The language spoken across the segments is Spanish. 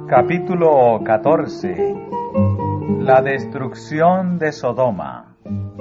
Capítulo 14. La destrucción de Sodoma.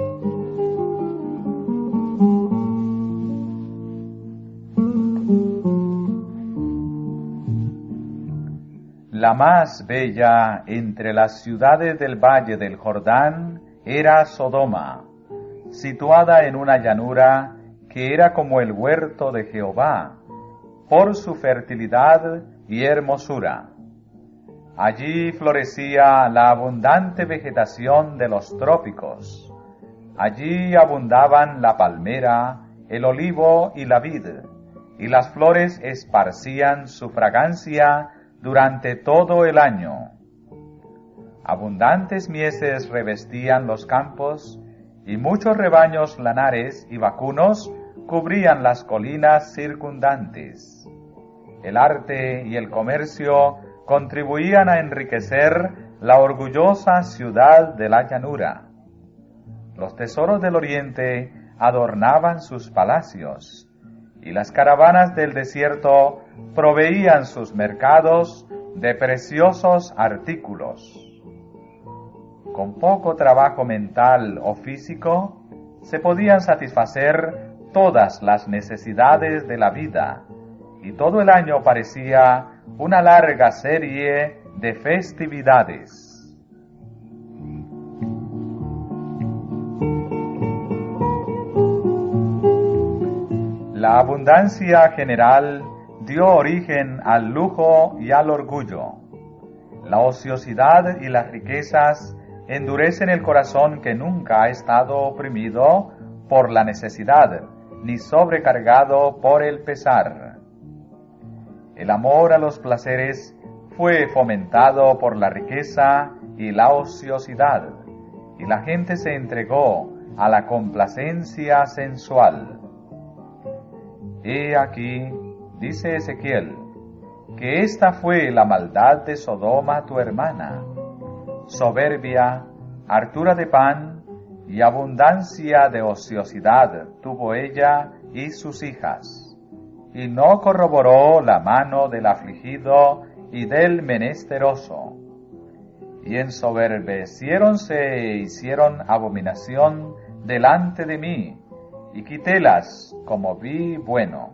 La más bella entre las ciudades del valle del Jordán era Sodoma, situada en una llanura que era como el huerto de Jehová, por su fertilidad y hermosura. Allí florecía la abundante vegetación de los trópicos. Allí abundaban la palmera, el olivo y la vid, y las flores esparcían su fragancia durante todo el año. Abundantes mieses revestían los campos, y muchos rebaños lanares y vacunos cubrían las colinas circundantes. El arte y el comercio contribuían a enriquecer la orgullosa ciudad de la llanura. Los tesoros del oriente adornaban sus palacios, y las caravanas del desierto proveían sus mercados de preciosos artículos. Con poco trabajo mental o físico, se podían satisfacer todas las necesidades de la vida, y todo el año parecía una larga serie de festividades. La abundancia general dio origen al lujo y al orgullo. La ociosidad y las riquezas endurecen el corazón que nunca ha estado oprimido por la necesidad, ni sobrecargado por el pesar. El amor a los placeres fue fomentado por la riqueza y la ociosidad, y la gente se entregó a la complacencia sensual. He aquí, dice Ezequiel, que esta fue la maldad de Sodoma tu hermana: soberbia, hartura de pan y abundancia de ociosidad tuvo ella y sus hijas. Y no corroboró la mano del afligido y del menesteroso. Y ensoberbeciéronse e hicieron abominación delante de mí, y quitélas como vi bueno.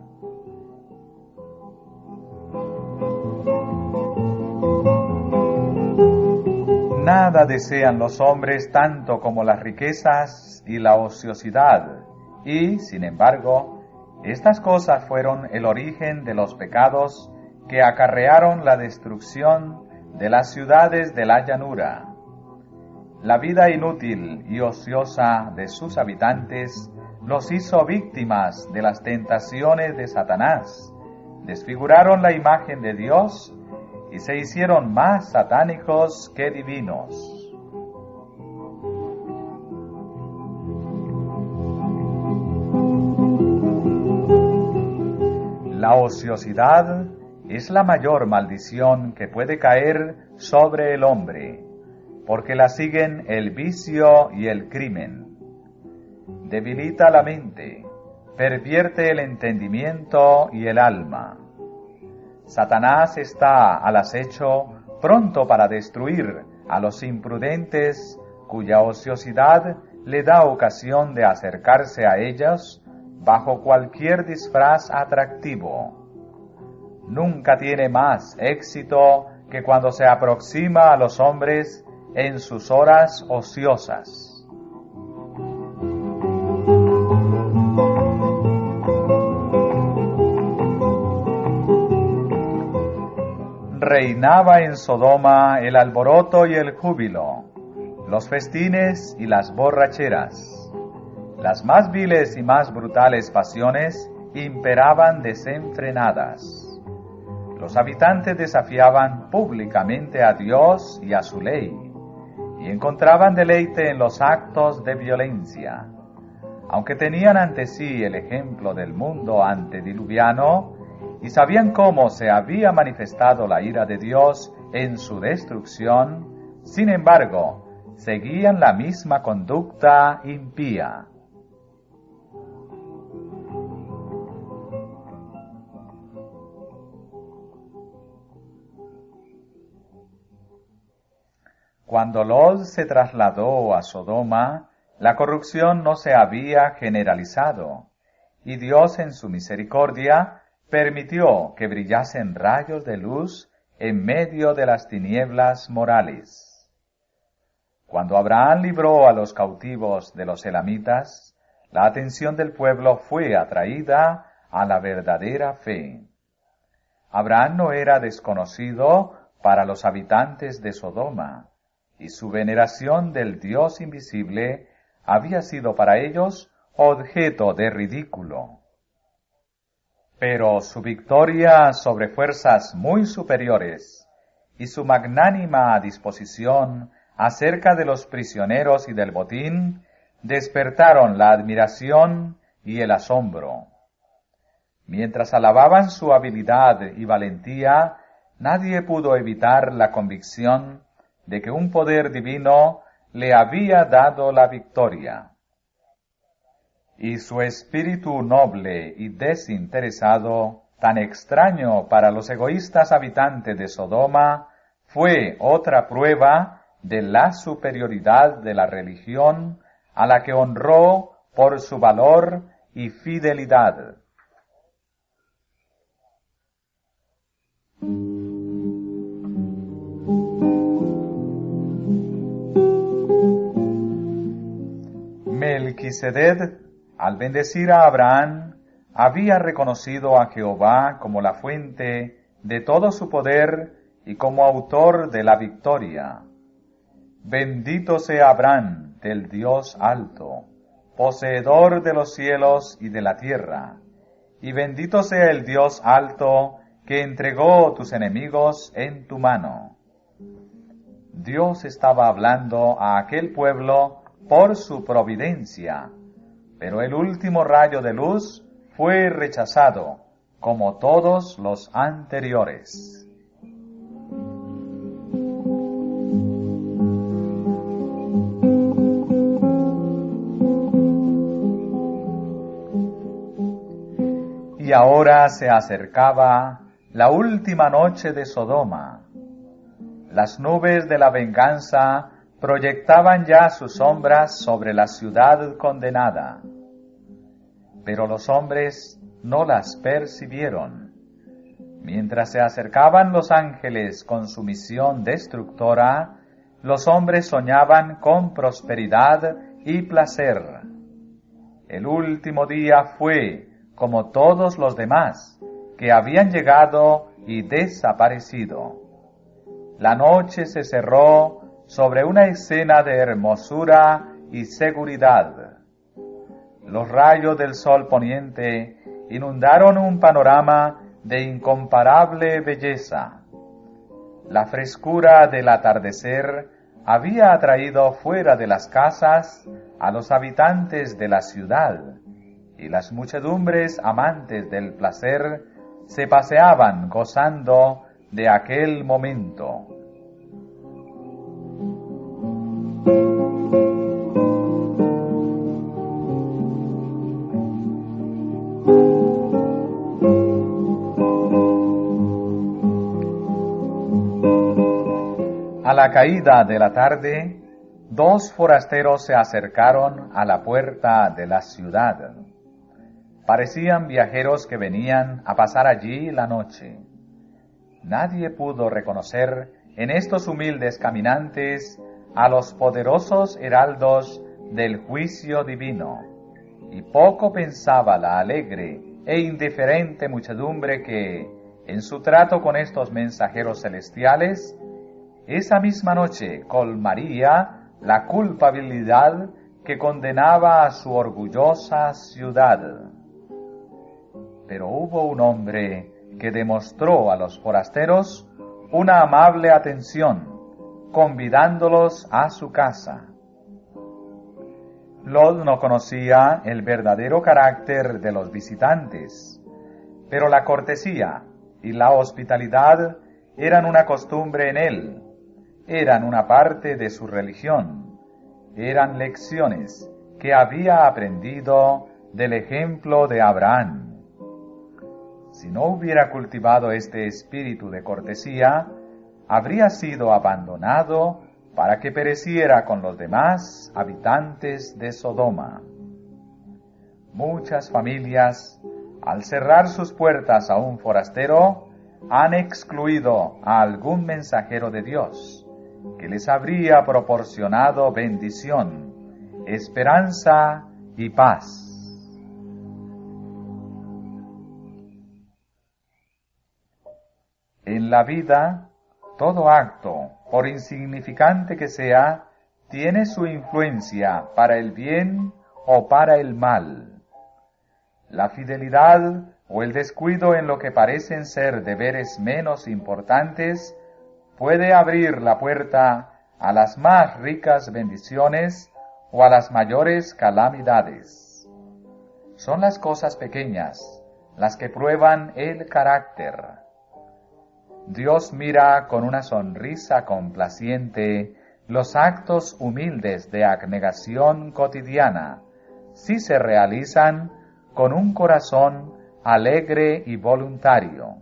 Nada desean los hombres tanto como las riquezas y la ociosidad, y, sin embargo, estas cosas fueron el origen de los pecados que acarrearon la destrucción de las ciudades de la llanura. La vida inútil y ociosa de sus habitantes los hizo víctimas de las tentaciones de Satanás, desfiguraron la imagen de Dios y se hicieron más satánicos que divinos. La ociosidad es la mayor maldición que puede caer sobre el hombre, porque la siguen el vicio y el crimen. Debilita la mente, pervierte el entendimiento y el alma. Satanás está al acecho, pronto para destruir a los imprudentes cuya ociosidad le da ocasión de acercarse a ellos bajo cualquier disfraz atractivo. Nunca tiene más éxito que cuando se aproxima a los hombres en sus horas ociosas. Reinaba en Sodoma el alboroto y el júbilo, los festines y las borracheras. Las más viles y más brutales pasiones imperaban desenfrenadas. Los habitantes desafiaban públicamente a Dios y a su ley, y encontraban deleite en los actos de violencia. Aunque tenían ante sí el ejemplo del mundo antediluviano, y sabían cómo se había manifestado la ira de Dios en su destrucción, sin embargo, seguían la misma conducta impía. Cuando Lot se trasladó a Sodoma, la corrupción no se había generalizado, y Dios en su misericordia permitió que brillasen rayos de luz en medio de las tinieblas morales. Cuando Abraham libró a los cautivos de los elamitas, la atención del pueblo fue atraída a la verdadera fe. Abraham no era desconocido para los habitantes de Sodoma, y su veneración del Dios invisible había sido para ellos objeto de ridículo. Pero su victoria sobre fuerzas muy superiores y su magnánima disposición acerca de los prisioneros y del botín despertaron la admiración y el asombro. Mientras alababan su habilidad y valentía, nadie pudo evitar la convicción de que un poder divino le había dado la victoria. Y su espíritu noble y desinteresado, tan extraño para los egoístas habitantes de Sodoma, fue otra prueba de la superioridad de la religión a la que honró por su valor y fidelidad. Melquisedec, al bendecir a Abraham, había reconocido a Jehová como la fuente de todo su poder y como autor de la victoria. Bendito sea Abraham del Dios alto, poseedor de los cielos y de la tierra, y bendito sea el Dios alto que entregó tus enemigos en tu mano. Dios estaba hablando a aquel pueblo por su providencia, pero el último rayo de luz fue rechazado, como todos los anteriores. Y ahora se acercaba la última noche de Sodoma. Las nubes de la venganza proyectaban ya sus sombras sobre la ciudad condenada. Pero los hombres no las percibieron. Mientras se acercaban los ángeles con su misión destructora, los hombres soñaban con prosperidad y placer. El último día fue como todos los demás, que habían llegado y desaparecido. La noche se cerró sobre una escena de hermosura y seguridad. Los rayos del sol poniente inundaron un panorama de incomparable belleza. La frescura del atardecer había atraído fuera de las casas a los habitantes de la ciudad, y las muchedumbres amantes del placer se paseaban gozando de aquel momento. A la caída de la tarde, dos forasteros se acercaron a la puerta de la ciudad. Parecían viajeros que venían a pasar allí la noche. Nadie pudo reconocer en estos humildes caminantes a los poderosos heraldos del juicio divino, y poco pensaba la alegre e indiferente muchedumbre que, en su trato con estos mensajeros celestiales, esa misma noche colmaría la culpabilidad que condenaba a su orgullosa ciudad. Pero hubo un hombre que demostró a los forasteros una amable atención, convidándolos a su casa. Lot no conocía el verdadero carácter de los visitantes, pero la cortesía y la hospitalidad eran una costumbre en él, eran una parte de su religión, eran lecciones que había aprendido del ejemplo de Abraham. Si no hubiera cultivado este espíritu de cortesía, habría sido abandonado para que pereciera con los demás habitantes de Sodoma. Muchas familias, al cerrar sus puertas a un forastero, han excluido a algún mensajero de Dios, que les habría proporcionado bendición, esperanza y paz. En la vida, todo acto, por insignificante que sea, tiene su influencia para el bien o para el mal. La fidelidad o el descuido en lo que parecen ser deberes menos importantes puede abrir la puerta a las más ricas bendiciones o a las mayores calamidades. Son las cosas pequeñas las que prueban el carácter. Dios mira con una sonrisa complaciente los actos humildes de abnegación cotidiana, si se realizan con un corazón alegre y voluntario.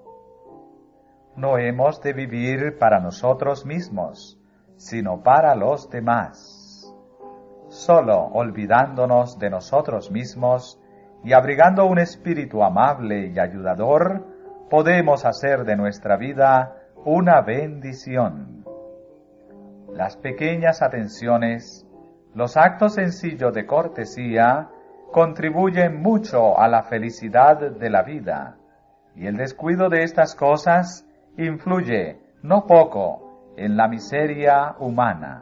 No hemos de vivir para nosotros mismos, sino para los demás. Solo olvidándonos de nosotros mismos y abrigando un espíritu amable y ayudador, podemos hacer de nuestra vida una bendición. Las pequeñas atenciones, los actos sencillos de cortesía, contribuyen mucho a la felicidad de la vida, y el descuido de estas cosas influye no poco en la miseria humana.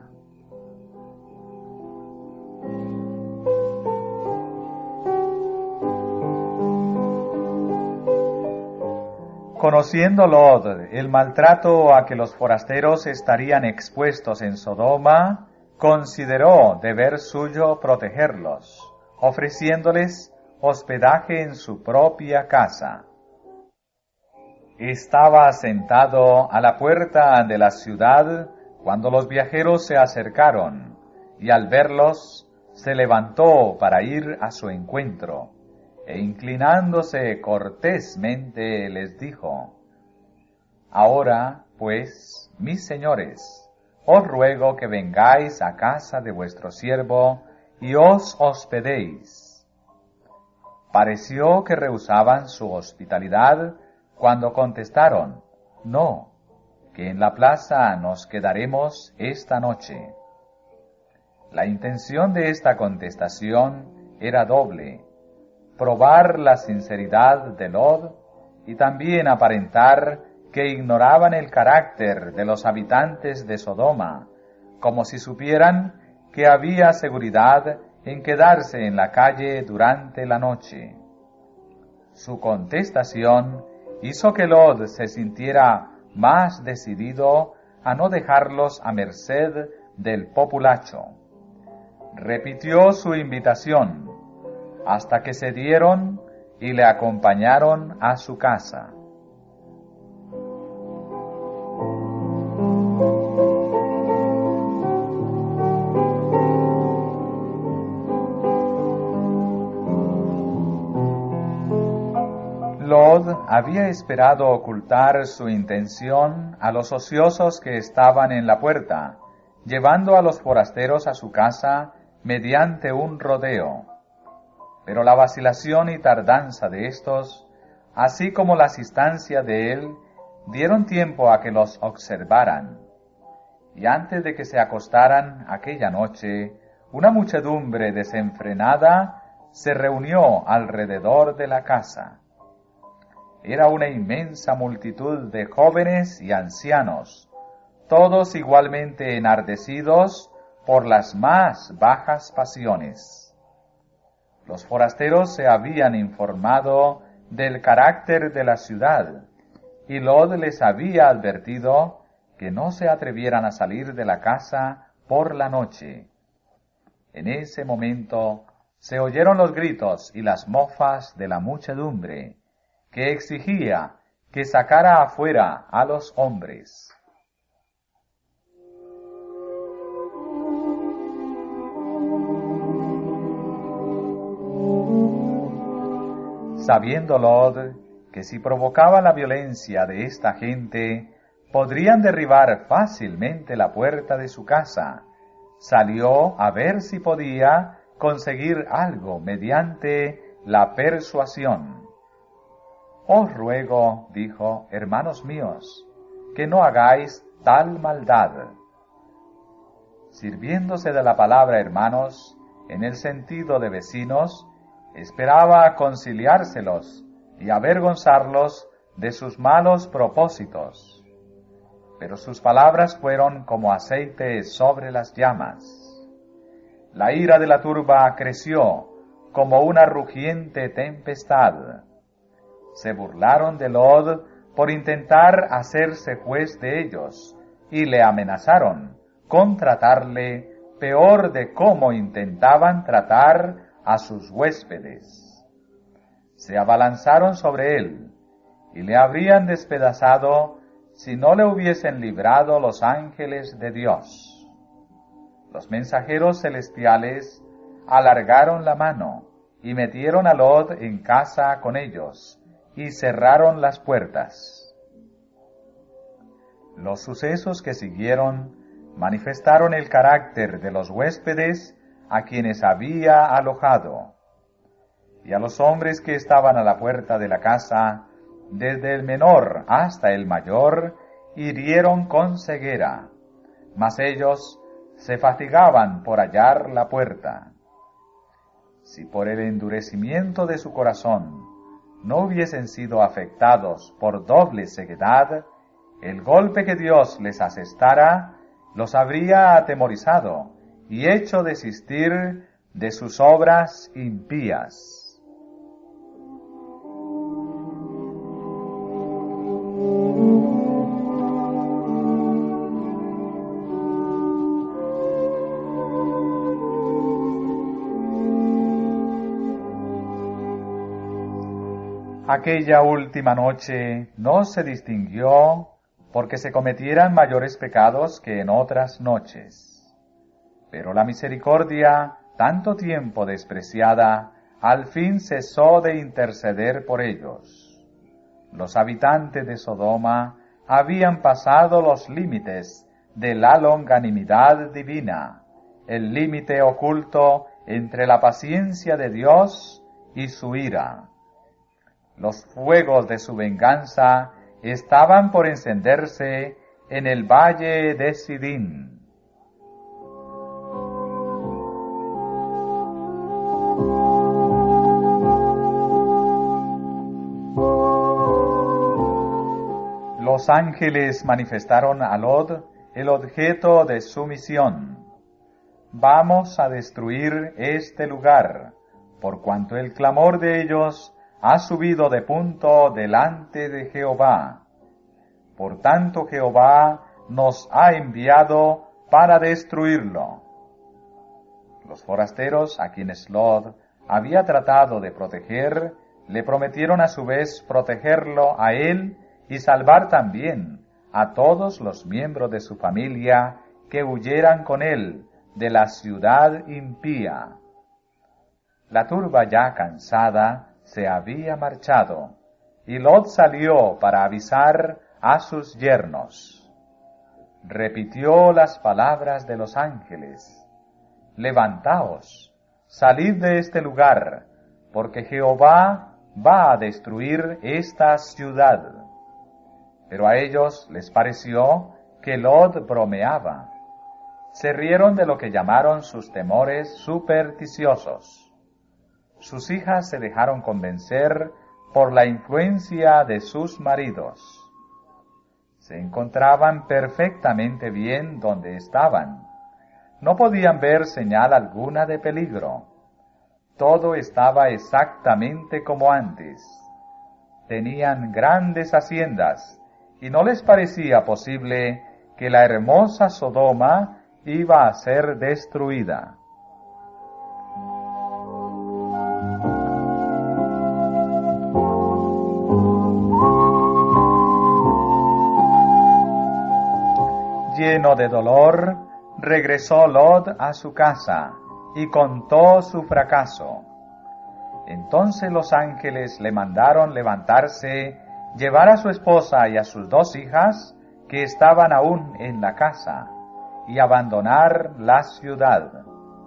Conociendo Lot el maltrato a que los forasteros estarían expuestos en Sodoma, consideró deber suyo protegerlos, ofreciéndoles hospedaje en su propia casa. Estaba sentado a la puerta de la ciudad cuando los viajeros se acercaron, y al verlos se levantó para ir a su encuentro, e inclinándose cortésmente les dijo: Ahora, pues, mis señores, os ruego que vengáis a casa de vuestro siervo y os hospedéis. Pareció que rehusaban su hospitalidad cuando contestaron: No, que en la plaza nos quedaremos esta noche. La intención de esta contestación era doble: probar la sinceridad de Lot y también aparentar que ignoraban el carácter de los habitantes de Sodoma, como si supieran que había seguridad en quedarse en la calle durante la noche. Su contestación hizo que Lot se sintiera más decidido a no dejarlos a merced del populacho. Repitió su invitación hasta que cedieron y le acompañaron a su casa. Lot había esperado ocultar su intención a los ociosos que estaban en la puerta, llevando a los forasteros a su casa mediante un rodeo. Pero la vacilación y tardanza de éstos, así como la asistencia de él, dieron tiempo a que los observaran. Y antes de que se acostaran aquella noche, una muchedumbre desenfrenada se reunió alrededor de la casa. Era una inmensa multitud de jóvenes y ancianos, todos igualmente enardecidos por las más bajas pasiones. Los forasteros se habían informado del carácter de la ciudad, y Lot les había advertido que no se atrevieran a salir de la casa por la noche. En ese momento se oyeron los gritos y las mofas de la muchedumbre, que exigía que sacara afuera a los hombres. Sabiendo Lot que si provocaba la violencia de esta gente, podrían derribar fácilmente la puerta de su casa, salió a ver si podía conseguir algo mediante la persuasión. Os ruego, dijo, hermanos míos, que no hagáis tal maldad. Sirviéndose de la palabra hermanos, en el sentido de vecinos, esperaba conciliárselos y avergonzarlos de sus malos propósitos. Pero sus palabras fueron como aceite sobre las llamas. La ira de la turba creció como una rugiente tempestad. Se burlaron de Lot por intentar hacerse juez de ellos y le amenazaron con tratarle peor de cómo intentaban tratar a sus huéspedes. Se abalanzaron sobre él y le habrían despedazado si no le hubiesen librado los ángeles de Dios. Los mensajeros celestiales alargaron la mano y metieron a Lot en casa con ellos y cerraron las puertas. Los sucesos que siguieron manifestaron el carácter de los huéspedes a quienes había alojado, y a los hombres que estaban a la puerta de la casa, desde el menor hasta el mayor, hirieron con ceguera, mas ellos se fatigaban por hallar la puerta. Si por el endurecimiento de su corazón no hubiesen sido afectados por doble ceguedad, el golpe que Dios les asestara los habría atemorizado y hecho desistir de sus obras impías. Aquella última noche no se distinguió porque se cometieran mayores pecados que en otras noches. Pero la misericordia, tanto tiempo despreciada, al fin cesó de interceder por ellos. Los habitantes de Sodoma habían pasado los límites de la longanimidad divina, el límite oculto entre la paciencia de Dios y su ira. Los fuegos de su venganza estaban por encenderse en el valle de Sidín. Los ángeles manifestaron a Lot el objeto de su misión. Vamos a destruir este lugar, por cuanto el clamor de ellos ha subido de punto delante de Jehová. Por tanto Jehová nos ha enviado para destruirlo. Los forasteros a quienes Lot había tratado de proteger, le prometieron a su vez protegerlo a él y salvar también a todos los miembros de su familia que huyeran con él de la ciudad impía. La turba ya cansada se había marchado, y Lot salió para avisar a sus yernos. Repitió las palabras de los ángeles: levantaos, salid de este lugar, porque Jehová va a destruir esta ciudad. Pero a ellos les pareció que Lot bromeaba. Se rieron de lo que llamaron sus temores supersticiosos. Sus hijas se dejaron convencer por la influencia de sus maridos. Se encontraban perfectamente bien donde estaban. No podían ver señal alguna de peligro. Todo estaba exactamente como antes. Tenían grandes haciendas y no les parecía posible que la hermosa Sodoma iba a ser destruida. Lleno de dolor, regresó Lot a su casa y contó su fracaso. Entonces los ángeles le mandaron levantarse, llevar a su esposa y a sus 2 hijas que estaban aún en la casa, y abandonar la ciudad.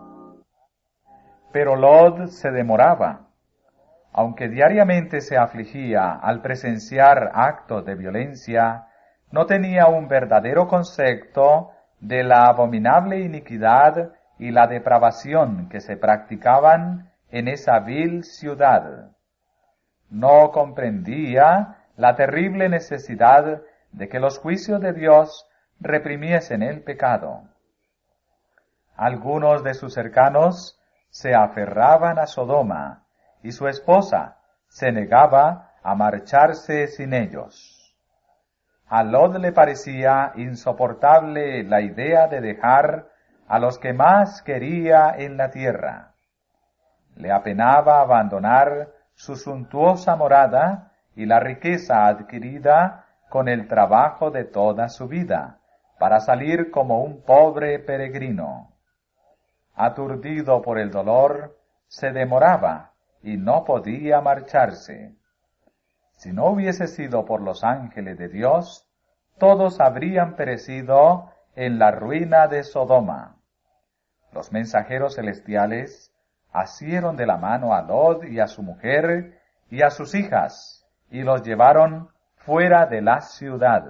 Pero Lot se demoraba. Aunque diariamente se afligía al presenciar actos de violencia, no tenía un verdadero concepto de la abominable iniquidad y la depravación que se practicaban en esa vil ciudad. No comprendía la terrible necesidad de que los juicios de Dios reprimiesen el pecado. Algunos de sus cercanos se aferraban a Sodoma, y su esposa se negaba a marcharse sin ellos. A Lot le parecía insoportable la idea de dejar a los que más quería en la tierra. Le apenaba abandonar su suntuosa morada y la riqueza adquirida con el trabajo de toda su vida, para salir como un pobre peregrino. Aturdido por el dolor, se demoraba y no podía marcharse. Si no hubiese sido por los ángeles de Dios, todos habrían perecido en la ruina de Sodoma. Los mensajeros celestiales asieron de la mano a Lot y a su mujer y a sus hijas, y los llevaron fuera de la ciudad.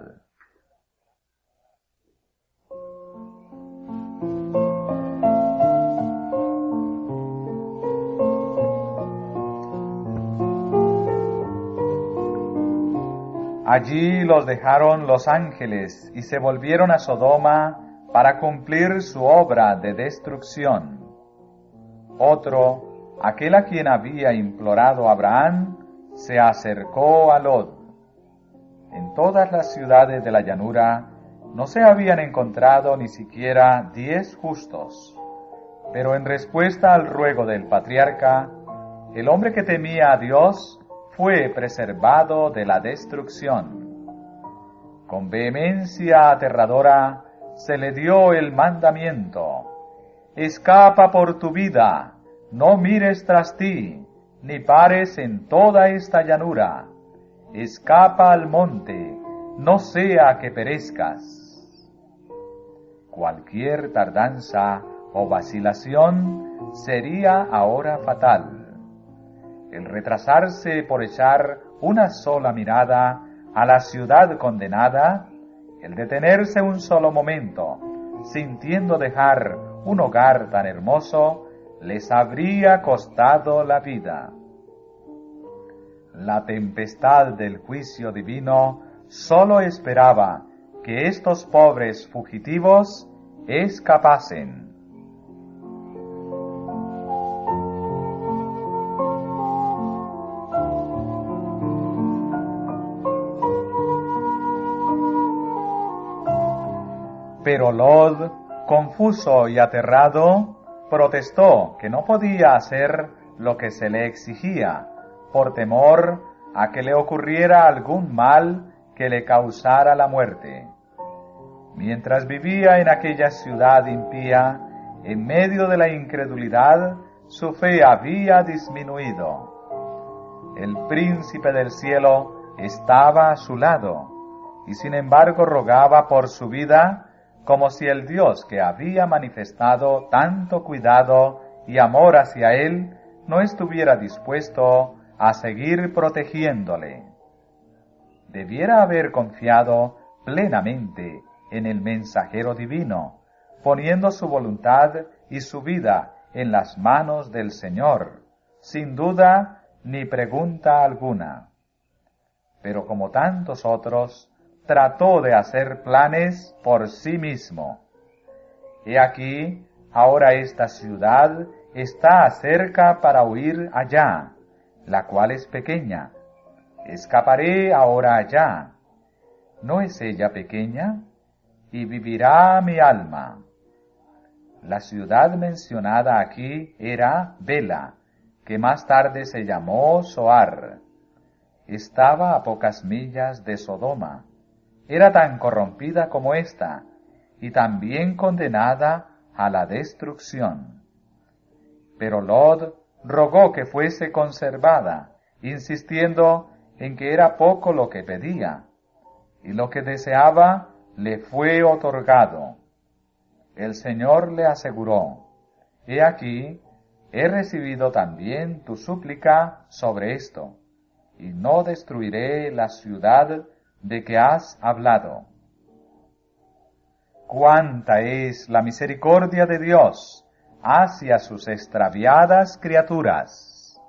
Allí los dejaron los ángeles y se volvieron a Sodoma para cumplir su obra de destrucción. Otro, aquel a quien había implorado Abraham, se acercó a Lot. En todas las ciudades de la llanura no se habían encontrado ni siquiera 10 justos, pero en respuesta al ruego del patriarca, el hombre que temía a Dios fue preservado de la destrucción. Con vehemencia aterradora se le dio el mandamiento: escapa por tu vida, no mires tras ti, ni pares en toda esta llanura. Escapa al monte, no sea que perezcas. Cualquier tardanza o vacilación sería ahora fatal. El retrasarse por echar una sola mirada a la ciudad condenada, el detenerse un solo momento, sintiendo dejar un hogar tan hermoso, les habría costado la vida. La tempestad del juicio divino sólo esperaba que estos pobres fugitivos escapasen. Pero Lot, confuso y aterrado, protestó que no podía hacer lo que se le exigía, por temor a que le ocurriera algún mal que le causara la muerte. Mientras vivía en aquella ciudad impía, en medio de la incredulidad, su fe había disminuido. El príncipe del cielo estaba a su lado, y sin embargo rogaba por su vida, como si el Dios que había manifestado tanto cuidado y amor hacia él no estuviera dispuesto a seguir protegiéndole. Debiera haber confiado plenamente en el mensajero divino, poniendo su voluntad y su vida en las manos del Señor, sin duda ni pregunta alguna. Pero como tantos otros, trató de hacer planes por sí mismo. He aquí, ahora esta ciudad está cerca para huir allá, la cual es pequeña. Escaparé ahora allá. ¿No es ella pequeña? Y vivirá mi alma. La ciudad mencionada aquí era Bela, que más tarde se llamó Zoar. Estaba a pocas millas de Sodoma. Era tan corrompida como ésta, y también condenada a la destrucción. Pero Lot rogó que fuese conservada, insistiendo en que era poco lo que pedía, y lo que deseaba le fue otorgado. El Señor le aseguró: He aquí, he recibido también tu súplica sobre esto, y no destruiré la ciudad de que has hablado. Cuánta es la misericordia de Dios hacia sus extraviadas criaturas.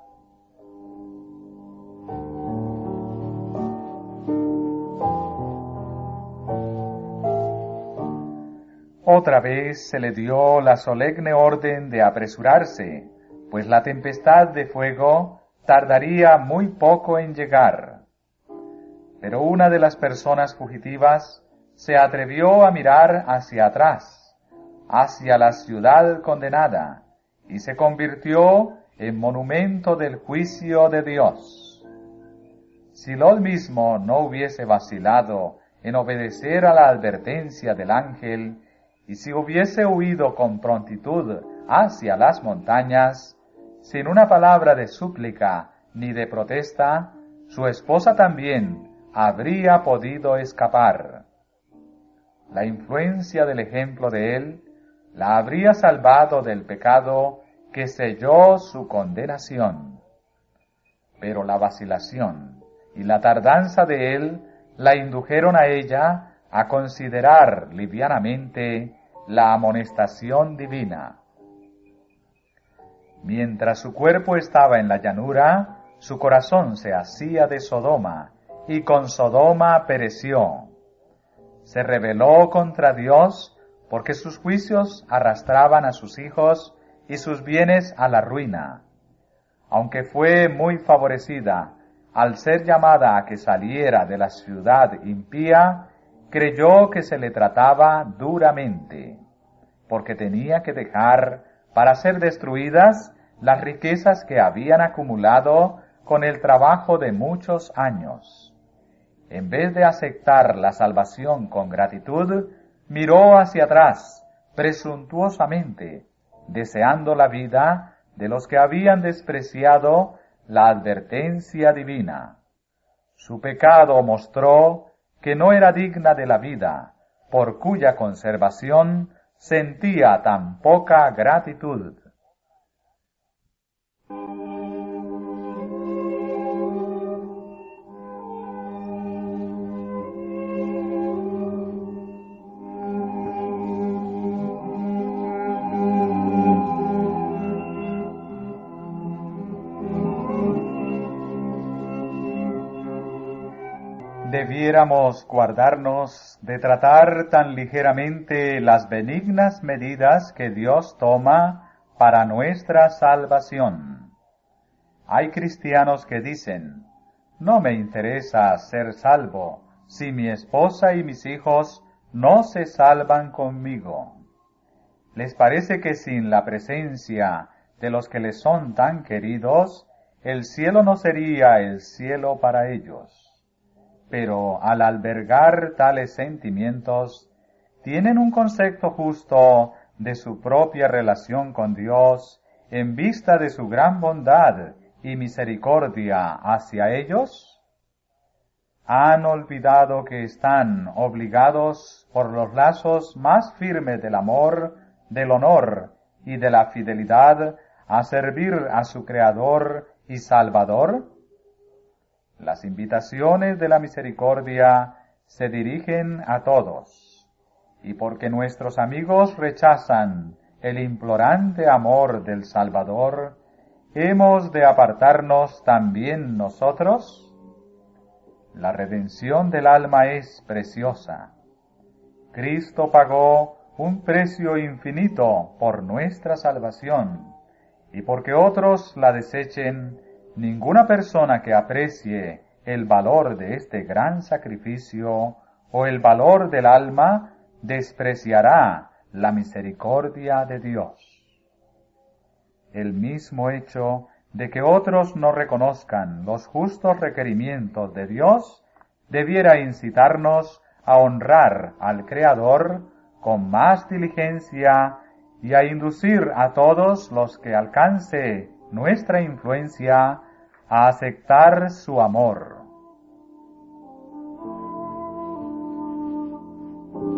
Otra vez se le dio la solemne orden de apresurarse, pues la tempestad de fuego tardaría muy poco en llegar. Pero una de las personas fugitivas se atrevió a mirar hacia atrás, hacia la ciudad condenada, y se convirtió en monumento del juicio de Dios. Si Lot mismo no hubiese vacilado en obedecer a la advertencia del ángel, y si hubiese huido con prontitud hacia las montañas, sin una palabra de súplica ni de protesta, su esposa también habría podido escapar. La influencia del ejemplo de él la habría salvado del pecado que selló su condenación. Pero la vacilación y la tardanza de él la indujeron a ella a considerar livianamente la amonestación divina. Mientras su cuerpo estaba en la llanura, su corazón se hacía de Sodoma, y con Sodoma pereció. Se rebeló contra Dios, porque sus juicios arrastraban a sus hijos y sus bienes a la ruina. Aunque fue muy favorecida al ser llamada a que saliera de la ciudad impía, creyó que se le trataba duramente, porque tenía que dejar para ser destruidas las riquezas que habían acumulado con el trabajo de muchos años. En vez de aceptar la salvación con gratitud, miró hacia atrás, presuntuosamente, deseando la vida de los que habían despreciado la advertencia divina. Su pecado mostró que no era digna de la vida, por cuya conservación sentía tan poca gratitud. Debiéramos guardarnos de tratar tan ligeramente las benignas medidas que Dios toma para nuestra salvación. Hay cristianos que dicen: no me interesa ser salvo si mi esposa y mis hijos no se salvan conmigo. Les parece que sin la presencia de los que les son tan queridos, el cielo no sería el cielo para ellos. Pero al albergar tales sentimientos, tienen un concepto justo de su propia relación con Dios en vista de su gran bondad y misericordia hacia ellos. ¿Han olvidado que están obligados por los lazos más firmes del amor, del honor y de la fidelidad a servir a su Creador y Salvador? Las invitaciones de la misericordia se dirigen a todos, y porque nuestros amigos rechazan el implorante amor del Salvador, ¿hemos de apartarnos también nosotros? La redención del alma es preciosa. Cristo pagó un precio infinito por nuestra salvación, y porque otros la desechen, ninguna persona que aprecie el valor de este gran sacrificio o el valor del alma despreciará la misericordia de Dios. El mismo hecho de que otros no reconozcan los justos requerimientos de Dios debiera incitarnos a honrar al Creador con más diligencia y a inducir a todos los que alcance nuestra influencia a aceptar su amor.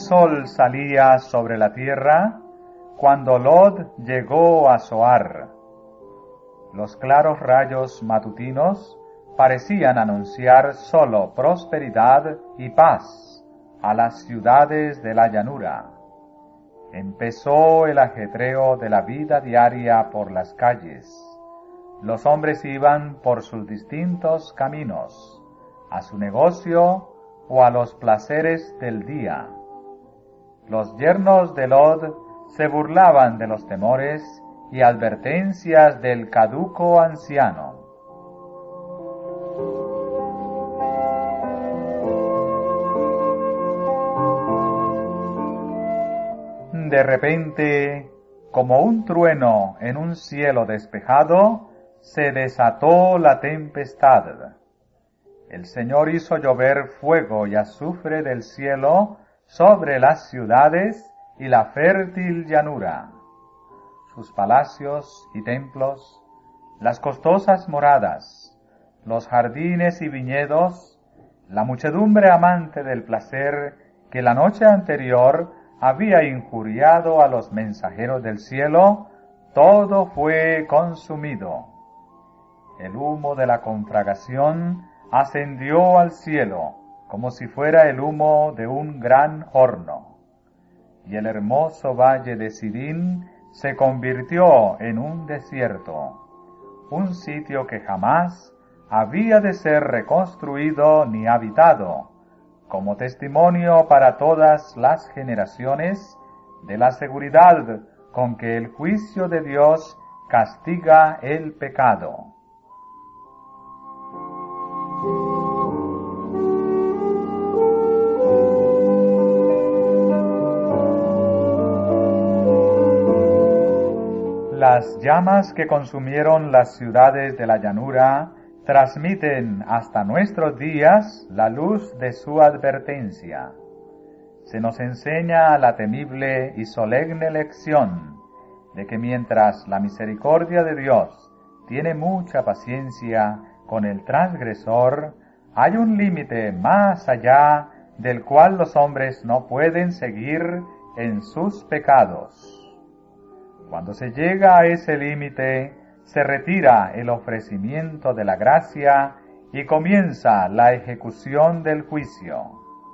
sol salía sobre la tierra cuando Lot llegó a Zoar. Los claros rayos matutinos parecían anunciar solo prosperidad y paz a las ciudades de la llanura. Empezó el ajetreo de la vida diaria por las calles. Los hombres iban por sus distintos caminos, a su negocio o a los placeres del día. Los yernos de Lot se burlaban de los temores y advertencias del caduco anciano. De repente, como un trueno en un cielo despejado, se desató la tempestad. El Señor hizo llover fuego y azufre del cielo sobre las ciudades y la fértil llanura. Sus palacios y templos, las costosas moradas, los jardines y viñedos, la muchedumbre amante del placer que la noche anterior había injuriado a los mensajeros del cielo, todo fue consumido. El humo de la conflagración ascendió al cielo como si fuera el humo de un gran horno, y el hermoso valle de Sidín se convirtió en un desierto, un sitio que jamás había de ser reconstruido ni habitado, como testimonio para todas las generaciones de la seguridad con que el juicio de Dios castiga el pecado. Las llamas que consumieron las ciudades de la llanura transmiten hasta nuestros días la luz de su advertencia. Se nos enseña la temible y solemne lección de que mientras la misericordia de Dios tiene mucha paciencia con el transgresor, hay un límite más allá del cual los hombres no pueden seguir en sus pecados. Cuando se llega a ese límite, se retira el ofrecimiento de la gracia y comienza la ejecución del juicio.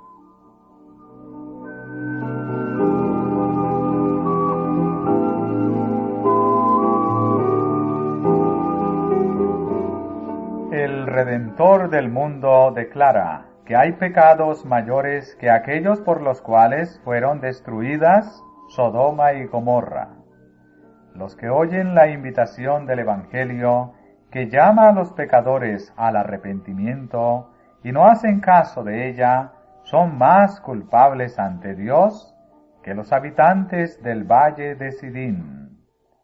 El Redentor del mundo declara que hay pecados mayores que aquellos por los cuales fueron destruidas Sodoma y Gomorra. Los que oyen la invitación del Evangelio, que llama a los pecadores al arrepentimiento y no hacen caso de ella, son más culpables ante Dios que los habitantes del valle de Sidín.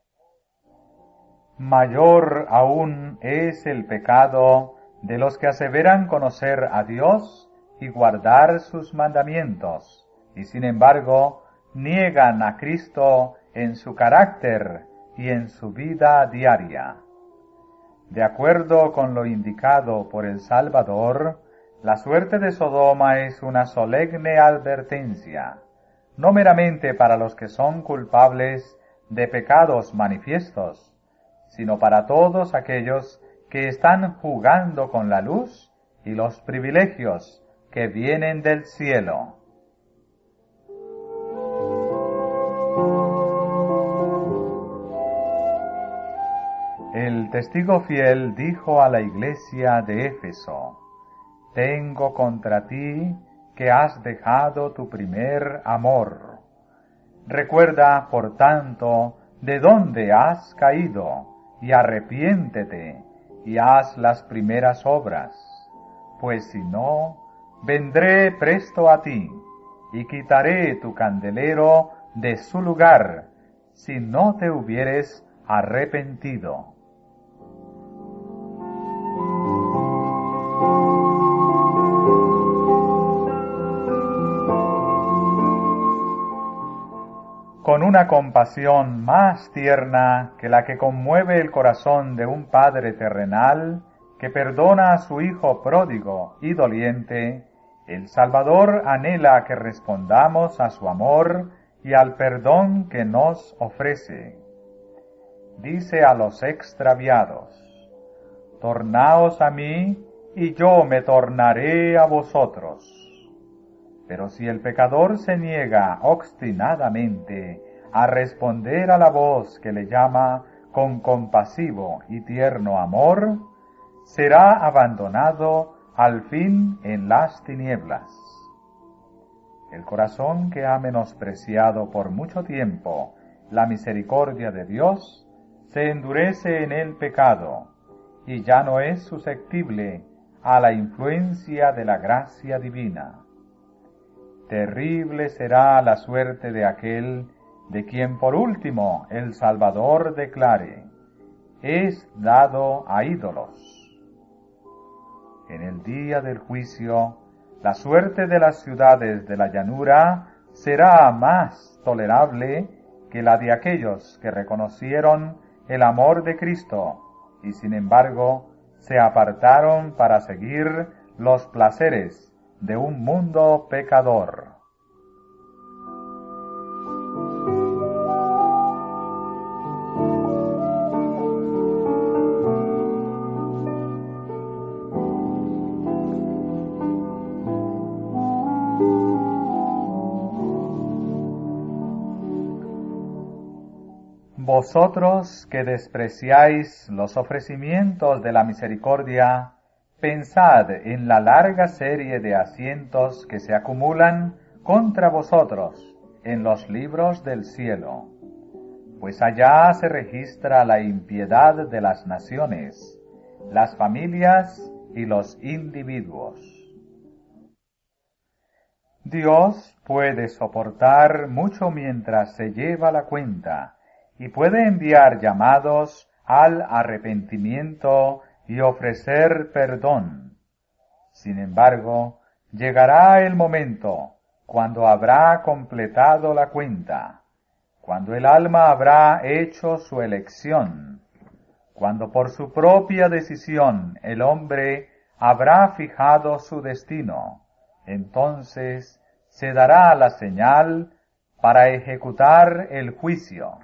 Mayor aún es el pecado de los que aseveran conocer a Dios y guardar sus mandamientos, y sin embargo niegan a Cristo en su carácter y en su vida diaria. De acuerdo con lo indicado por el Salvador, la suerte de Sodoma es una solemne advertencia, no meramente para los que son culpables de pecados manifiestos, sino para todos aquellos que están jugando con la luz y los privilegios que vienen del cielo. El testigo fiel dijo a la iglesia de Éfeso: «Tengo contra ti que has dejado tu primer amor. Recuerda, por tanto, de dónde has caído, y arrepiéntete, y haz las primeras obras. Pues si no, vendré presto a ti, y quitaré tu candelero de su lugar, si no te hubieres arrepentido». Con una compasión más tierna que la que conmueve el corazón de un padre terrenal que perdona a su hijo pródigo y doliente, El Salvador anhela que respondamos a su amor y al perdón que nos ofrece. Dice a los extraviados: tornaos a mí, y yo me tornaré a vosotros. Pero si el pecador se niega obstinadamente a responder a la voz que le llama con compasivo y tierno amor, será abandonado al fin en las tinieblas. El corazón que ha menospreciado por mucho tiempo la misericordia de Dios se endurece en el pecado y ya no es susceptible a la influencia de la gracia divina. Terrible será la suerte de aquel de quien por último el Salvador declare: es dado a ídolos. En el día del juicio, la suerte de las ciudades de la llanura será más tolerable que la de aquellos que reconocieron el amor de Cristo y sin embargo se apartaron para seguir los placeres de un mundo pecador. Vosotros que despreciáis los ofrecimientos de la misericordia, pensad en la larga serie de asientos que se acumulan contra vosotros en los libros del cielo, pues allá se registra la impiedad de las naciones, las familias y los individuos. Dios puede soportar mucho mientras se lleva la cuenta, y puede enviar llamados al arrepentimiento y ofrecer perdón. Sin embargo, llegará el momento cuando habrá completado la cuenta, cuando el alma habrá hecho su elección, cuando por su propia decisión el hombre habrá fijado su destino. Entonces se dará la señal para ejecutar el juicio.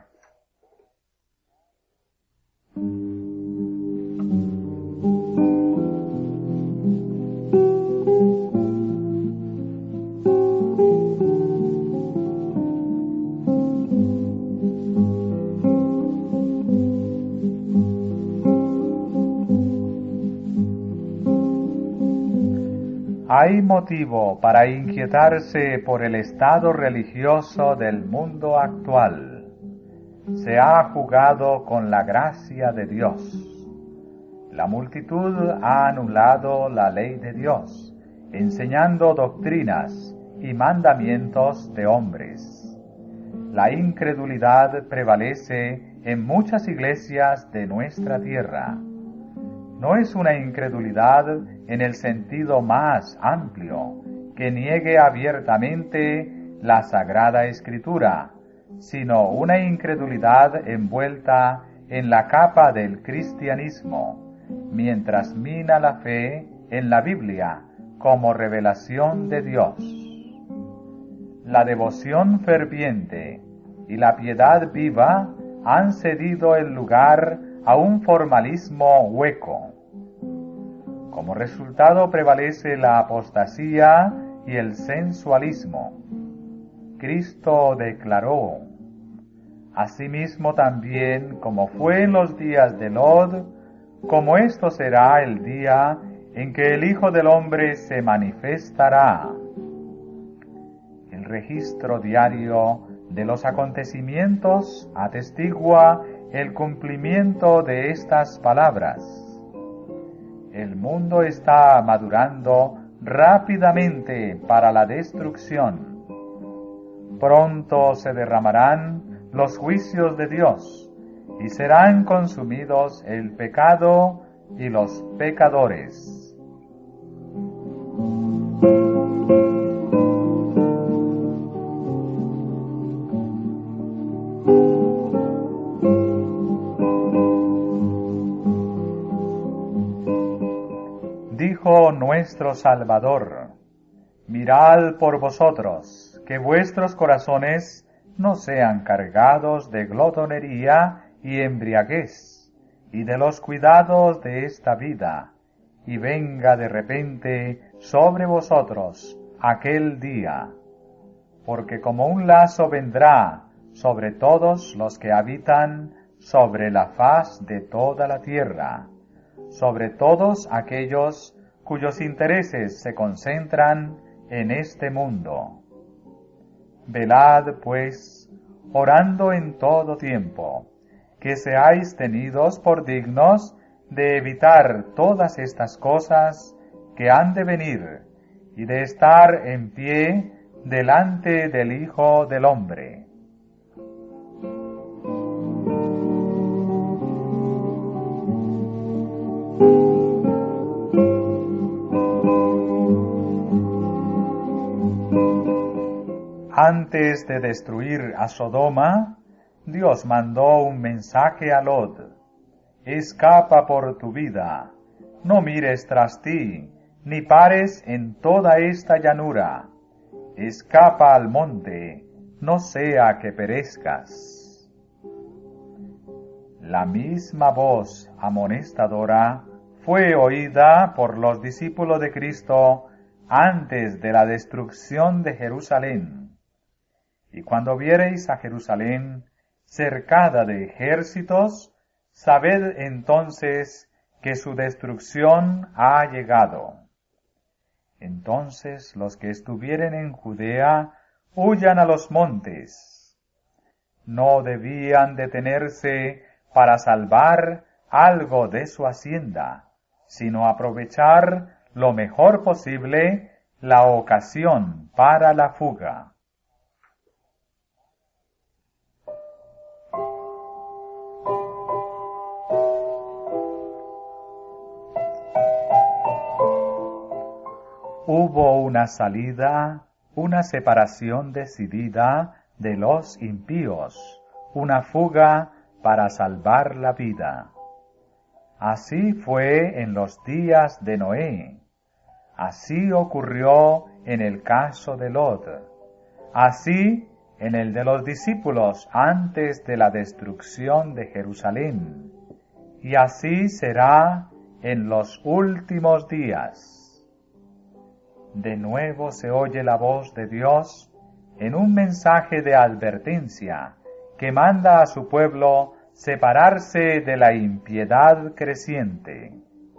Hay motivo para inquietarse por el estado religioso del mundo actual. Se ha jugado con la gracia de Dios. La multitud ha anulado la ley de Dios, enseñando doctrinas y mandamientos de hombres. La incredulidad prevalece en muchas iglesias de nuestra tierra. No es una incredulidad en el sentido más amplio, que niegue abiertamente la Sagrada Escritura, sino una incredulidad envuelta en la capa del cristianismo, mientras mina la fe en la Biblia como revelación de Dios. La devoción ferviente y la piedad viva han cedido el lugar a un formalismo hueco. Como resultado prevalece la apostasía y el sensualismo. Cristo declaró: asimismo también como fue en los días de Lot, como esto será el día en que el Hijo del Hombre se manifestará. El registro diario de los acontecimientos atestigua el cumplimiento de estas palabras. El mundo está madurando rápidamente para la destrucción. Pronto se derramarán los juicios de Dios y serán consumidos el pecado y los pecadores. Dijo nuestro Salvador: Mirad por vosotros, que vuestros corazones no sean cargados de glotonería y embriaguez, y de los cuidados de esta vida, y venga de repente sobre vosotros aquel día, porque como un lazo vendrá sobre todos los que habitan sobre la faz de toda la tierra, sobre todos aquellos cuyos intereses se concentran en este mundo. Velad, pues, orando en todo tiempo, que seáis tenidos por dignos de evitar todas estas cosas que han de venir, y de estar en pie delante del Hijo del Hombre. Antes de destruir a Sodoma, Dios mandó un mensaje a Lot: escapa por tu vida, no mires tras ti, ni pares en toda esta llanura. Escapa al monte, no sea que perezcas. La misma voz amonestadora fue oída por los discípulos de Cristo antes de la destrucción de Jerusalén. Y cuando viereis a Jerusalén cercada de ejércitos, sabed entonces que su destrucción ha llegado. Entonces los que estuvieren en Judea huyan a los montes. No debían detenerse para salvar algo de su hacienda, sino aprovechar lo mejor posible la ocasión para la fuga. Hubo una salida, una separación decidida de los impíos, una fuga para salvar la vida. Así fue en los días de Noé. Así ocurrió en el caso de Lot. Así en el de los discípulos antes de la destrucción de Jerusalén. Y así será en los últimos días. De nuevo se oye la voz de Dios en un mensaje de advertencia que manda a su pueblo separarse de la impiedad creciente.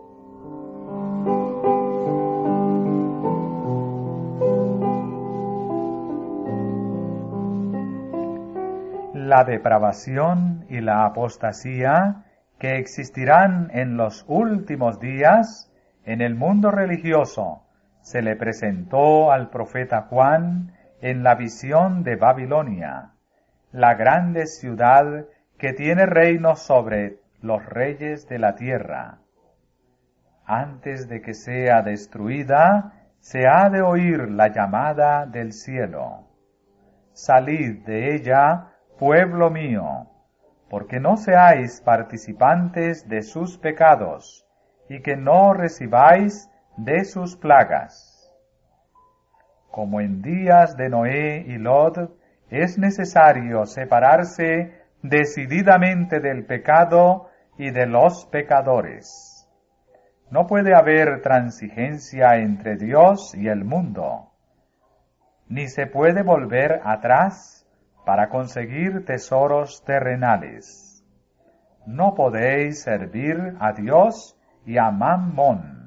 La depravación y la apostasía que existirán en los últimos días en el mundo religioso se le presentó al profeta Juan en la visión de Babilonia, la grande ciudad que tiene reino sobre los reyes de la tierra. Antes de que sea destruida, se ha de oír la llamada del cielo: salid de ella, pueblo mío, porque no seáis participantes de sus pecados, y que no recibáis de sus plagas. Como en días de Noé y Lot, es necesario separarse decididamente del pecado y de los pecadores. No puede haber transigencia entre Dios y el mundo, ni se puede volver atrás para conseguir tesoros terrenales. No podéis servir a Dios y a Mammón.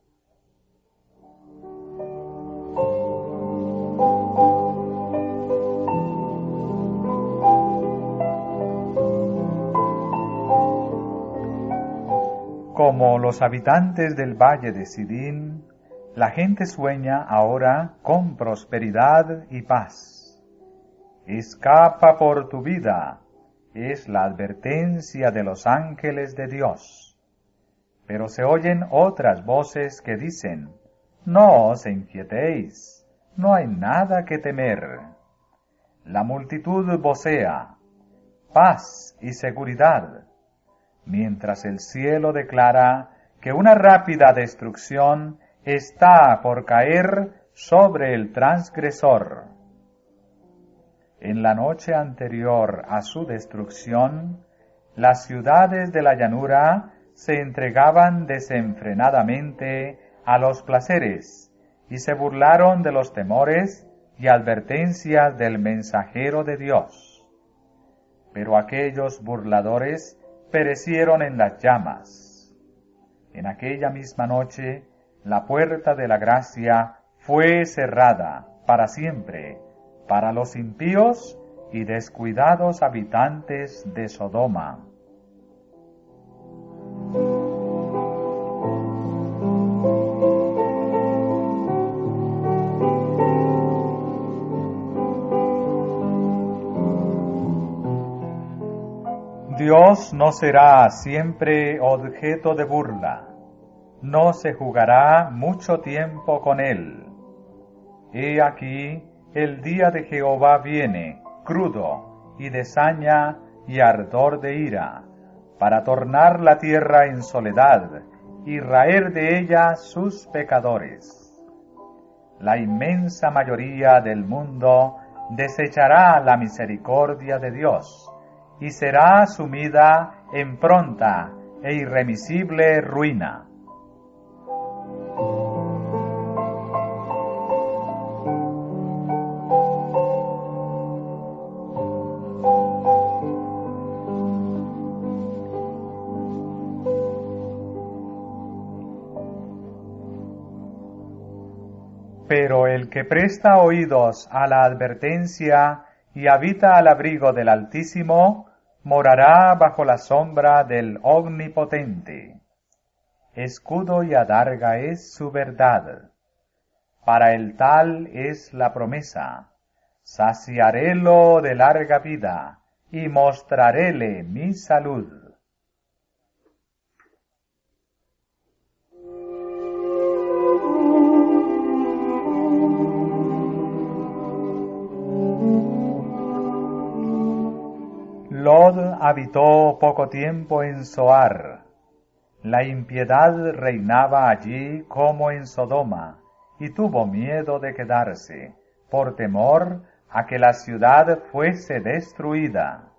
Como los habitantes del valle de Sidín, la gente sueña ahora con prosperidad y paz. Escapa por tu vida, es la advertencia de los ángeles de Dios. Pero se oyen otras voces que dicen: no os inquietéis, no hay nada que temer. La multitud vocea: paz y seguridad, mientras el cielo declara que una rápida destrucción está por caer sobre el transgresor. En la noche anterior a su destrucción, las ciudades de la llanura se entregaban desenfrenadamente a los placeres y se burlaron de los temores y advertencias del mensajero de Dios. Pero aquellos burladores perecieron en las llamas. En aquella misma noche, la puerta de la gracia fue cerrada para siempre para los impíos y descuidados habitantes de Sodoma. Dios no será siempre objeto de burla, no se jugará mucho tiempo con él. He aquí, el día de Jehová viene, crudo, y de saña y ardor de ira, para tornar la tierra en soledad, y raer de ella sus pecadores. La inmensa mayoría del mundo desechará la misericordia de Dios, y será sumida en pronta e irremisible ruina. Pero el que presta oídos a la advertencia y habita al abrigo del Altísimo, morará bajo la sombra del Omnipotente. Escudo y adarga es su verdad. Para el tal es la promesa. Saciarélo de larga vida, y mostraréle mi salud. Lod habitó poco tiempo en Zoar. La impiedad reinaba allí como en Sodoma, y tuvo miedo de quedarse, por temor a que la ciudad fuese destruida.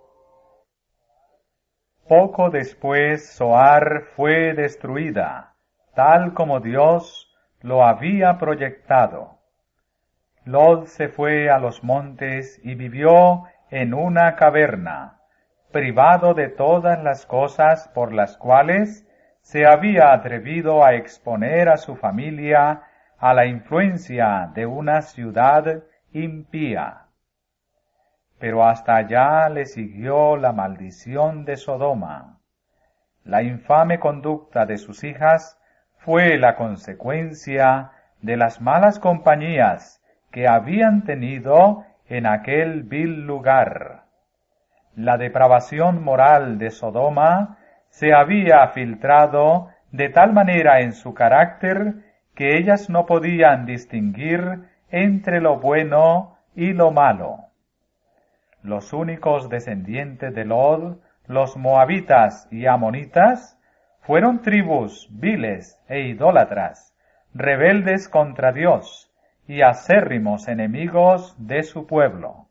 Poco después Zoar fue destruida, tal como Dios lo había proyectado. Lod se fue a los montes y vivió en una caverna, privado de todas las cosas por las cuales se había atrevido a exponer a su familia a la influencia de una ciudad impía. Pero hasta allá le siguió la maldición de Sodoma. La infame conducta de sus hijas fue la consecuencia de las malas compañías que habían tenido en aquel vil lugar. La depravación moral de Sodoma se había filtrado de tal manera en su carácter que ellas no podían distinguir entre lo bueno y lo malo. Los únicos descendientes de Lod, los moabitas y amonitas, fueron tribus viles e idólatras, rebeldes contra Dios y acérrimos enemigos de su pueblo.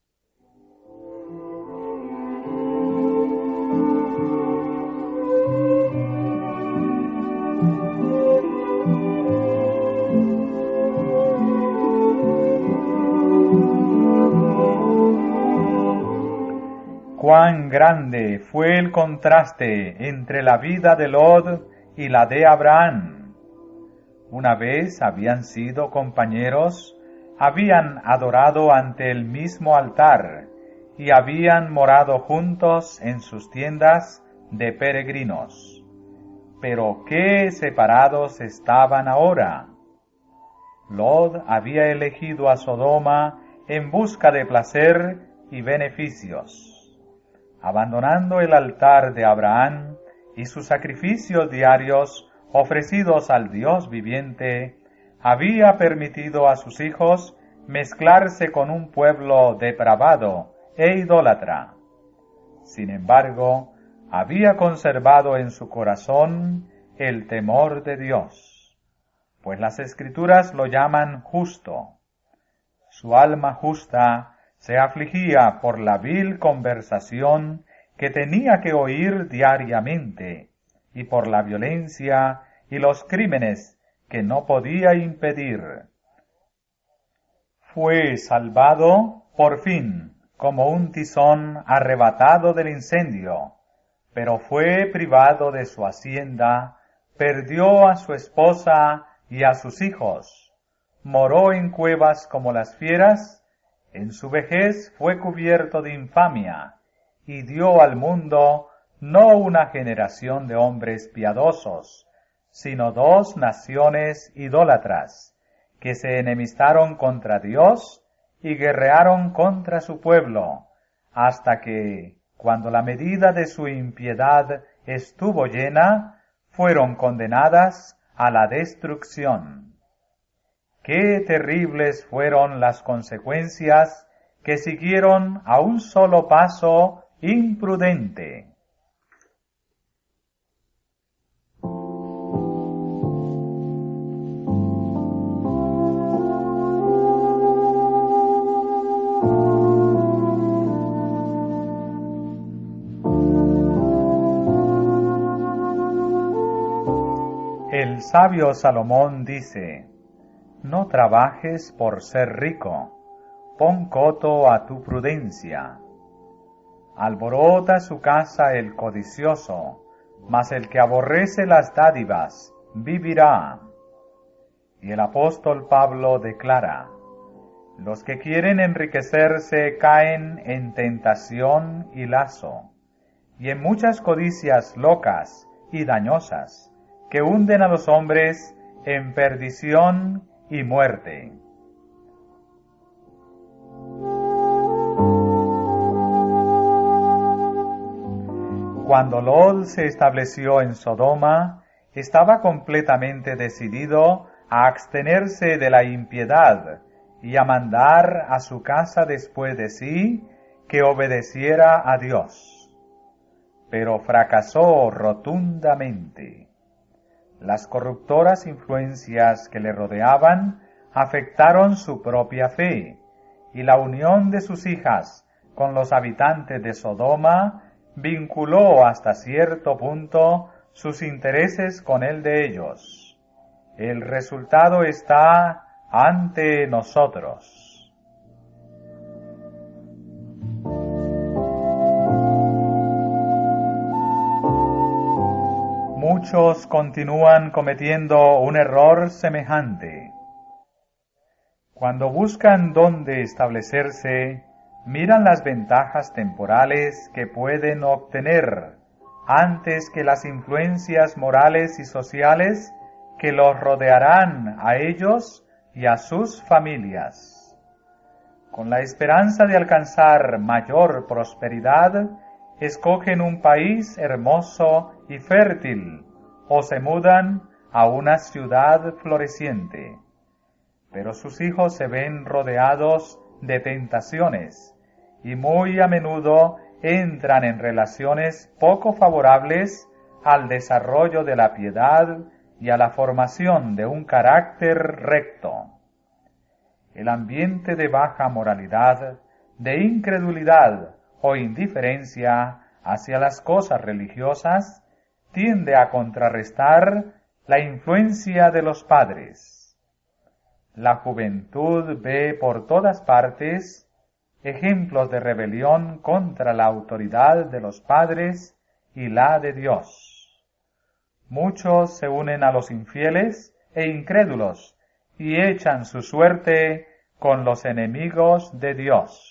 Cuán grande fue el contraste entre la vida de Lod y la de Abraham. Una vez habían sido compañeros, habían adorado ante el mismo altar y habían morado juntos en sus tiendas de peregrinos. Pero qué separados estaban ahora. Lod había elegido a Sodoma en busca de placer y beneficios. Abandonando el altar de Abraham y sus sacrificios diarios ofrecidos al Dios viviente, había permitido a sus hijos mezclarse con un pueblo depravado e idólatra. Sin embargo, había conservado en su corazón el temor de Dios. pues las Escrituras lo llaman justo. Su alma justa se afligía por la vil conversación que tenía que oír diariamente, y por la violencia y los crímenes que no podía impedir. Fue salvado, por fin, como un tizón arrebatado del incendio, pero fue privado de su hacienda, perdió a su esposa y a sus hijos, moró en cuevas como las fieras, en su vejez fue cubierto de infamia, y dio al mundo no una generación de hombres piadosos, sino 2 naciones idólatras, que se enemistaron contra Dios y guerrearon contra su pueblo, hasta que, cuando la medida de su impiedad estuvo llena, fueron condenadas a la destrucción. Qué terribles fueron las consecuencias que siguieron a un solo paso imprudente. El sabio Salomón dice: no trabajes por ser rico, pon coto a tu prudencia. Alborota su casa el codicioso, mas el que aborrece las dádivas vivirá. Y el apóstol Pablo declara: los que quieren enriquecerse caen en tentación y lazo, y en muchas codicias locas y dañosas, que hunden a los hombres en perdición y muerte. Cuando Lot se estableció en Sodoma, estaba completamente decidido a abstenerse de la impiedad y a mandar a su casa después de sí que obedeciera a Dios. Pero fracasó rotundamente. Las corruptoras influencias que le rodeaban afectaron su propia fe, y la unión de sus hijas con los habitantes de Sodoma vinculó hasta cierto punto sus intereses con el de ellos. El resultado está ante nosotros. Muchos continúan cometiendo un error semejante. Cuando buscan dónde establecerse, miran las ventajas temporales que pueden obtener antes que las influencias morales y sociales que los rodearán a ellos y a sus familias. Con la esperanza de alcanzar mayor prosperidad, escogen un país hermoso y fértil, o se mudan a una ciudad floreciente. Pero sus hijos se ven rodeados de tentaciones, y muy a menudo entran en relaciones poco favorables al desarrollo de la piedad y a la formación de un carácter recto. El ambiente de baja moralidad, de incredulidad o indiferencia hacia las cosas religiosas tiende a contrarrestar la influencia de los padres. La juventud ve por todas partes ejemplos de rebelión contra la autoridad de los padres y la de Dios. Muchos se unen a los infieles e incrédulos y echan su suerte con los enemigos de Dios.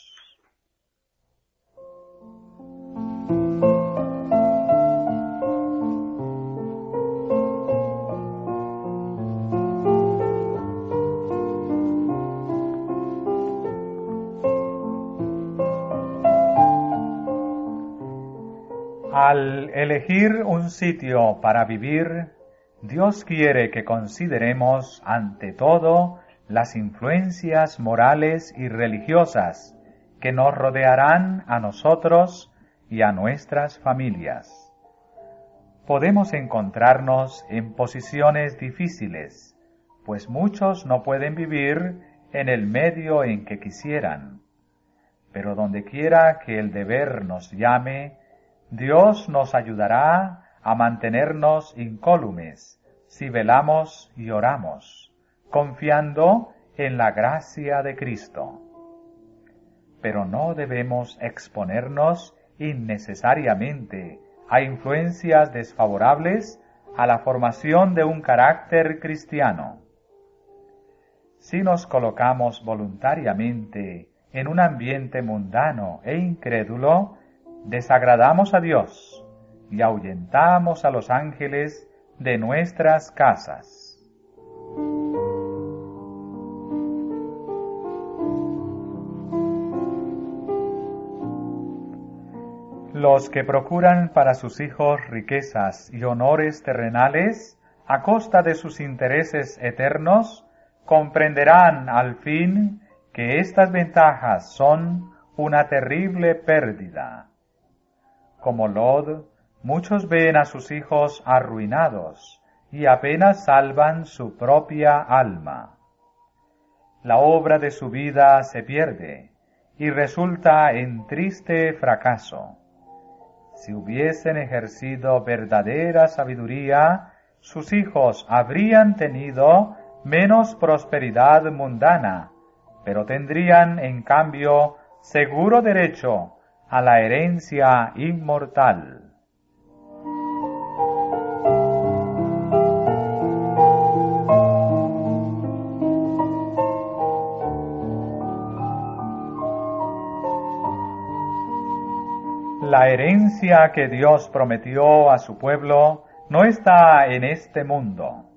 Al elegir un sitio para vivir, Dios quiere que consideremos ante todo las influencias morales y religiosas que nos rodearán a nosotros y a nuestras familias. Podemos encontrarnos en posiciones difíciles, pues muchos no pueden vivir en el medio en que quisieran. Pero donde quiera que el deber nos llame, Dios nos ayudará a mantenernos incólumes si velamos y oramos, confiando en la gracia de Cristo. Pero no debemos exponernos innecesariamente a influencias desfavorables a la formación de un carácter cristiano. Si nos colocamos voluntariamente en un ambiente mundano e incrédulo, desagradamos a Dios y ahuyentamos a los ángeles de nuestras casas. Los que procuran para sus hijos riquezas y honores terrenales a costa de sus intereses eternos, comprenderán al fin que estas ventajas son una terrible pérdida. Como Lot, muchos ven a sus hijos arruinados y apenas salvan su propia alma. La obra de su vida se pierde y resulta en triste fracaso. Si hubiesen ejercido verdadera sabiduría, sus hijos habrían tenido menos prosperidad mundana, pero tendrían en cambio seguro derecho a la herencia inmortal. La herencia que Dios prometió a su pueblo no está en este mundo.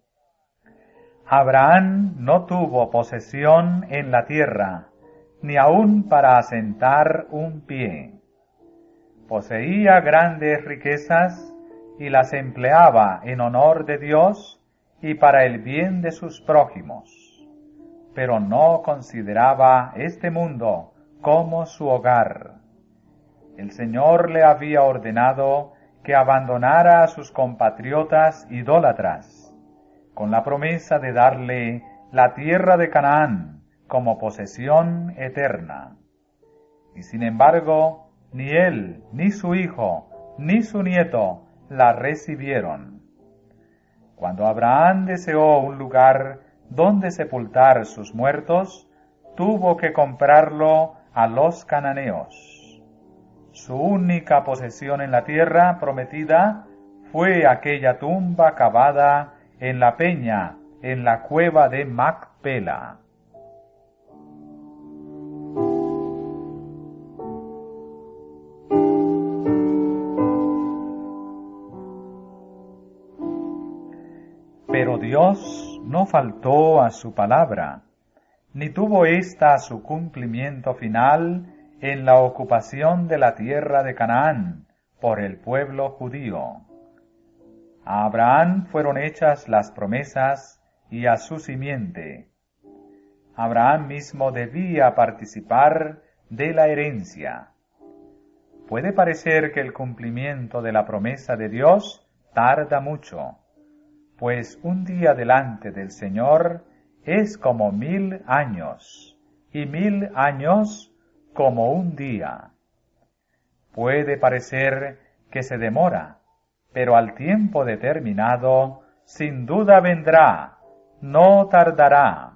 Abraham no tuvo posesión en la tierra, ni aun para asentar un pie. Poseía grandes riquezas y las empleaba en honor de Dios y para el bien de sus prójimos, pero no consideraba este mundo como su hogar. El Señor le había ordenado que abandonara a sus compatriotas idólatras, con la promesa de darle la tierra de Canaán como posesión eterna. Y sin embargo, ni él, ni su hijo, ni su nieto la recibieron. Cuando Abraham deseó un lugar donde sepultar sus muertos, tuvo que comprarlo a los cananeos. Su única posesión en la tierra prometida fue aquella tumba cavada en la peña, en la cueva de Macpela. Pero Dios no faltó a su palabra, ni tuvo ésta su cumplimiento final en la ocupación de la tierra de Canaán por el pueblo judío. A Abraham fueron hechas las promesas y a su simiente. Abraham mismo debía participar de la herencia. Puede parecer que el cumplimiento de la promesa de Dios tarda mucho, pues un día delante del Señor es como 1000 años, y 1000 años como un día. Puede parecer que se demora, pero al tiempo determinado, sin duda vendrá, no tardará.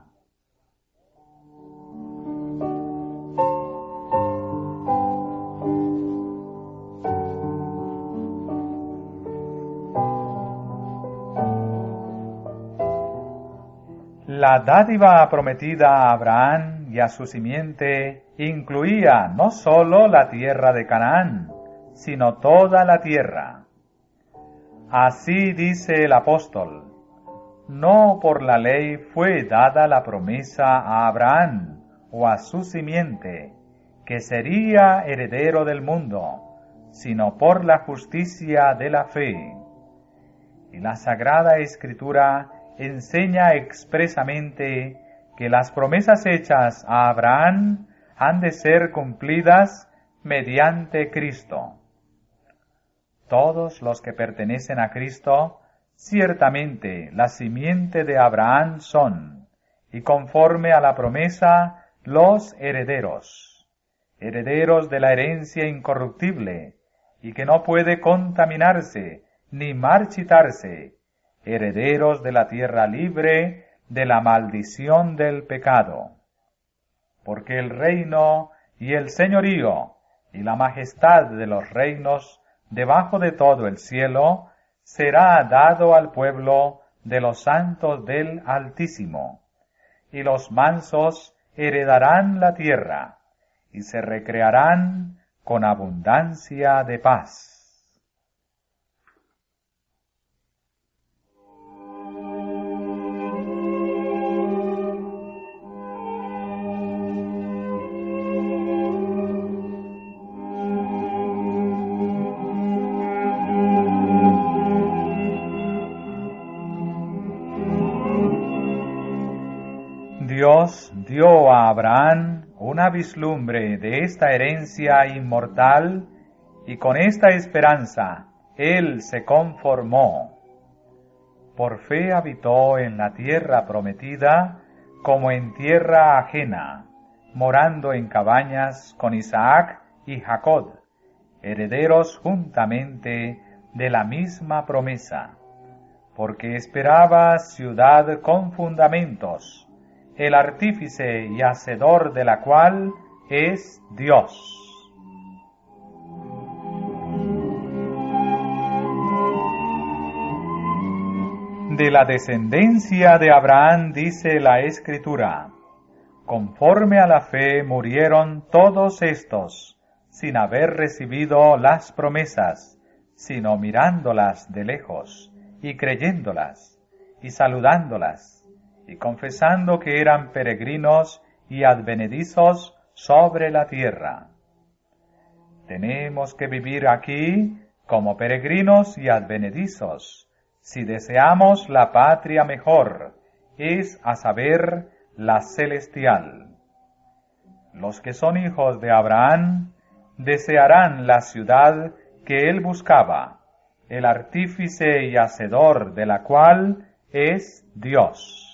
La dádiva prometida a Abraham y a su simiente incluía no sólo la tierra de Canaán, sino toda la tierra. Así dice el apóstol: no por la ley fue dada la promesa a Abraham o a su simiente, que sería heredero del mundo, sino por la justicia de la fe. Y la Sagrada Escritura enseña expresamente que las promesas hechas a Abraham han de ser cumplidas mediante Cristo. Todos los que pertenecen a Cristo ciertamente la simiente de Abraham son, y conforme a la promesa, los herederos, herederos de la herencia incorruptible, y que no puede contaminarse, ni marchitarse, herederos de la tierra libre, de la maldición del pecado. Porque el reino y el señorío y la majestad de los reinos debajo de todo el cielo será dado al pueblo de los santos del Altísimo, y los mansos heredarán la tierra, y se recrearán con abundancia de paz. Dios dio a Abraham una vislumbre de esta herencia inmortal, y con esta esperanza él se conformó. Por fe habitó en la tierra prometida como en tierra ajena, morando en cabañas con Isaac y Jacob, herederos juntamente de la misma promesa, porque esperaba ciudad con fundamentos, el artífice y hacedor de la cual es Dios. De la descendencia de Abraham dice la Escritura: conforme a la fe murieron todos estos, sin haber recibido las promesas, sino mirándolas de lejos, y creyéndolas, y saludándolas, y confesando que eran peregrinos y advenedizos sobre la tierra. Tenemos que vivir aquí como peregrinos y advenedizos, si deseamos la patria mejor, es a saber, la celestial. Los que son hijos de Abraham desearán la ciudad que él buscaba, el artífice y hacedor de la cual es Dios.